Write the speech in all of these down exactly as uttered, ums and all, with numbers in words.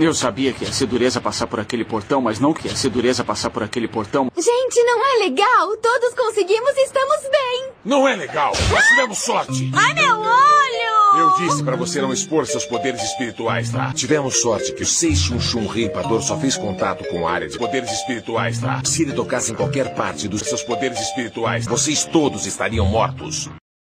Eu sabia que ia ser dureza passar por aquele portão, mas não que ia ser dureza passar por aquele portão. Gente, não é legal? Todos conseguimos e estamos bem. Não é legal. Nós tivemos sorte. Ai, meu olho! Eu disse pra você não expor seus poderes espirituais, tá? Tivemos sorte que o Seixunxun Reipador só fez contato com a área de poderes espirituais, tá? Se ele tocasse em qualquer parte dos seus poderes espirituais, vocês todos estariam mortos.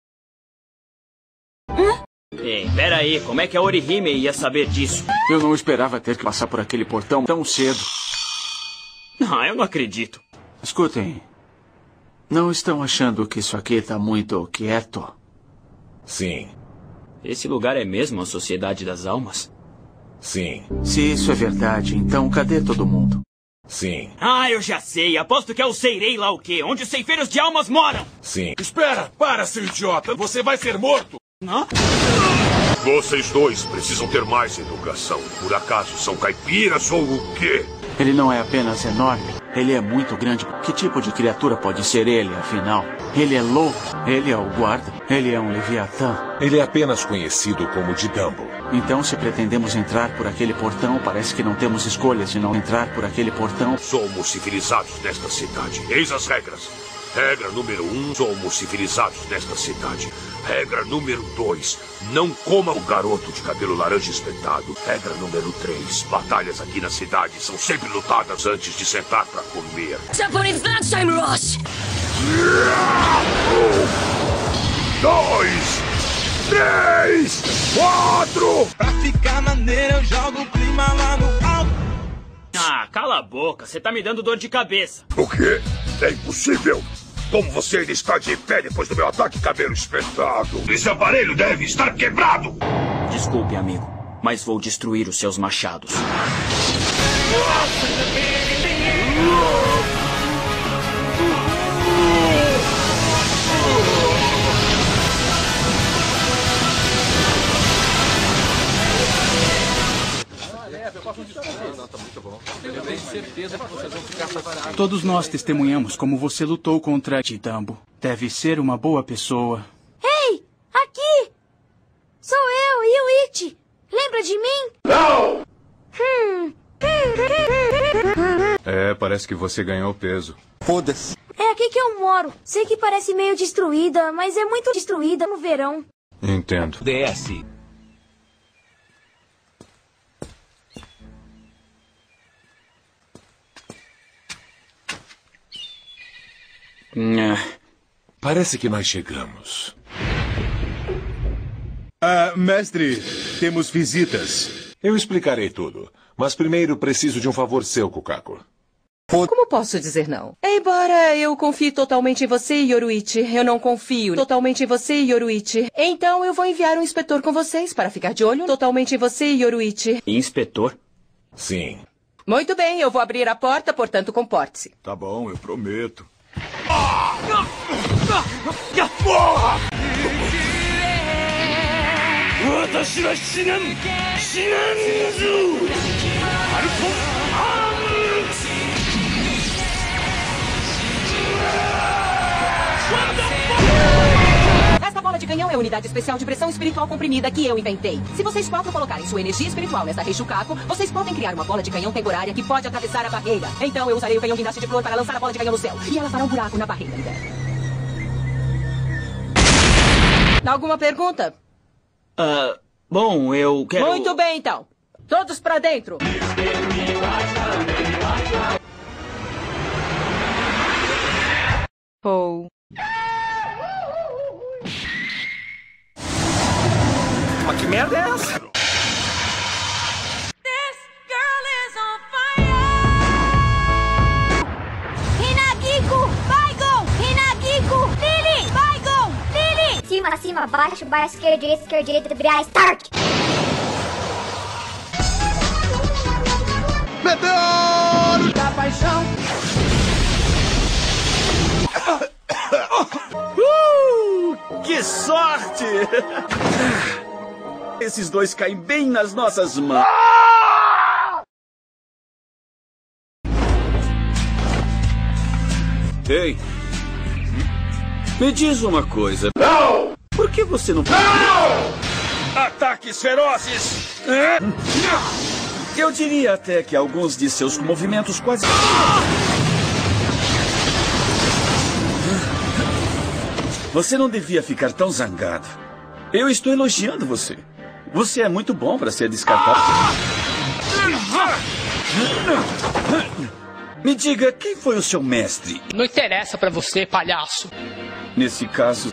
Hã? Ei, peraí, como é que a Orihime ia saber disso? Eu não esperava ter que passar por aquele portão tão cedo. Ah, eu não acredito. Escutem, não estão achando que isso aqui está muito quieto? Sim. Esse lugar é mesmo a Sociedade das Almas? Sim. Se isso é verdade, então cadê todo mundo? Sim. Ah, eu já sei. Aposto que é o Seirei lá o quê? Onde os ceifeiros de almas moram. Sim. Espera! Para, seu idiota! Você vai ser morto! Hã? Vocês dois precisam ter mais educação. Por acaso são caipiras ou o quê? Ele não é apenas enorme, ele é muito grande. Que tipo de criatura pode ser ele, afinal? Ele é louco, ele é o guarda, ele é um leviatã. Ele é apenas conhecido como Didambo. Então, se pretendemos entrar por aquele portão, parece que não temos escolha se não entrar por aquele portão. Somos civilizados nesta cidade. Eis as regras. Regra número um, somos civilizados nesta cidade. Regra número dois, não coma o garoto de cabelo laranja espetado. Regra número três, batalhas aqui na cidade são sempre lutadas antes de sentar pra comer. Japanese Lunchtime Rush! Um, dois, três, quatro! Pra ficar maneiro eu jogo o clima lá no alto. Ah, cala a boca, você tá me dando dor de cabeça. O quê? É impossível! Como você ainda está de pé depois do meu ataque cabelo espetado? Esse aparelho deve estar quebrado! Desculpe, amigo, mas vou destruir os seus machados. Todos nós testemunhamos como você lutou contra Didambo. Deve ser uma boa pessoa. Ei, aqui! Sou eu, Yuichi. Lembra de mim? Não! Hum. É, parece que você ganhou peso. Foda-se. É aqui que eu moro. Sei que parece meio destruída, mas é muito destruída no verão. Entendo. D S. Parece que nós chegamos. Ah, mestre, temos visitas. Eu explicarei tudo. Mas primeiro preciso de um favor seu, Kukako. Como posso dizer não? Embora eu confie totalmente em você, Yoruichi, eu não confio totalmente em você, Yoruichi. Então eu vou enviar um inspetor com vocês para ficar de olho totalmente em você, Yoruichi. Inspetor? Sim. Muito bem, eu vou abrir a porta, portanto comporte-se. Tá bom, eu prometo. Porra! Esta bola de canhão é a unidade especial de pressão espiritual comprimida que eu inventei. Se vocês quatro colocarem sua energia espiritual nesta Reishukaku, vocês podem criar uma bola de canhão temporária que pode atravessar a barreira. Então eu usarei o canhão guindaste de flor para lançar a bola de canhão no céu. E ela fará um buraco na barreira. Alguma pergunta? Ah, bom, eu quero... Muito bem, então. Todos pra dentro. Paul. Mas que merda é essa? Hinagiko, Baigon! Hinagiko, Lily, Baigon, Lily! Cima, cima, baixo, baixo, esquerda, direita, esquerda, direita, virar, start! Meteoro da paixão. Uh, que sorte! Esses dois caem bem nas nossas mãos. Ei, me diz uma coisa. Não! Por que você não... Não! Ataques ferozes! Eu diria até que alguns de seus movimentos quase... Você não devia ficar tão zangado. Eu estou elogiando você. Você é muito bom para ser descartado. Me diga, quem foi o seu mestre? Não interessa pra você, palhaço. Nesse caso...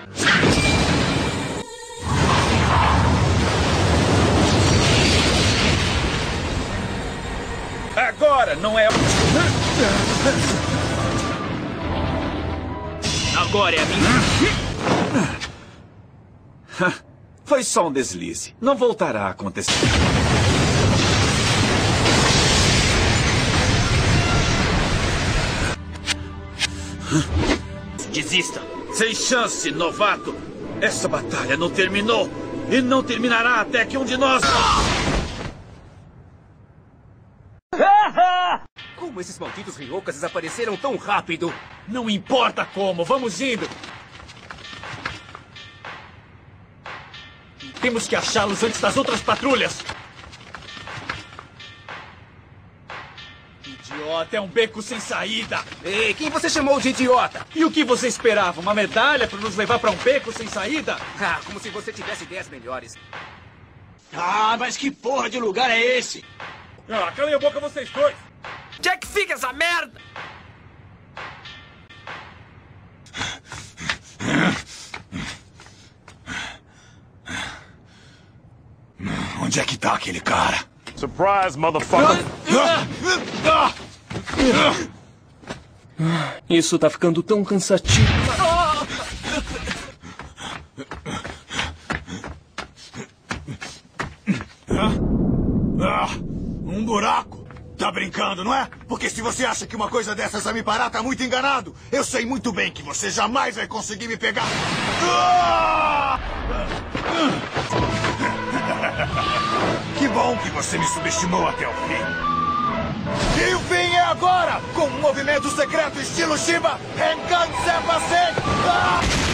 Agora não é... Agora é a minha... Foi só um deslize. Não voltará a acontecer. Desista. Sem chance, novato. Essa batalha não terminou. E não terminará até que um de nós... Como esses malditos Ryoukas desapareceram tão rápido? Não importa como, vamos indo. Temos que achá-los antes das outras patrulhas. Idiota, é um beco sem saída. Ei, quem você chamou de idiota? E o que você esperava? Uma medalha para nos levar para um beco sem saída? Ah, como se você tivesse ideias melhores. Ah, mas que porra de lugar é esse? Ah, calem a boca vocês dois. Onde é que fica essa merda? Onde é que tá aquele cara? Surprise, motherfucker! Isso tá ficando tão cansativo. Ah, um buraco. Tá brincando, não é? Porque se você acha que uma coisa dessas vai me parar, tá muito enganado. Eu sei muito bem que você jamais vai conseguir me pegar. Ah! Que bom que você me subestimou até o fim. E o fim é agora! Com um movimento secreto estilo Shiba, Renkan Sepa Sen! Ah!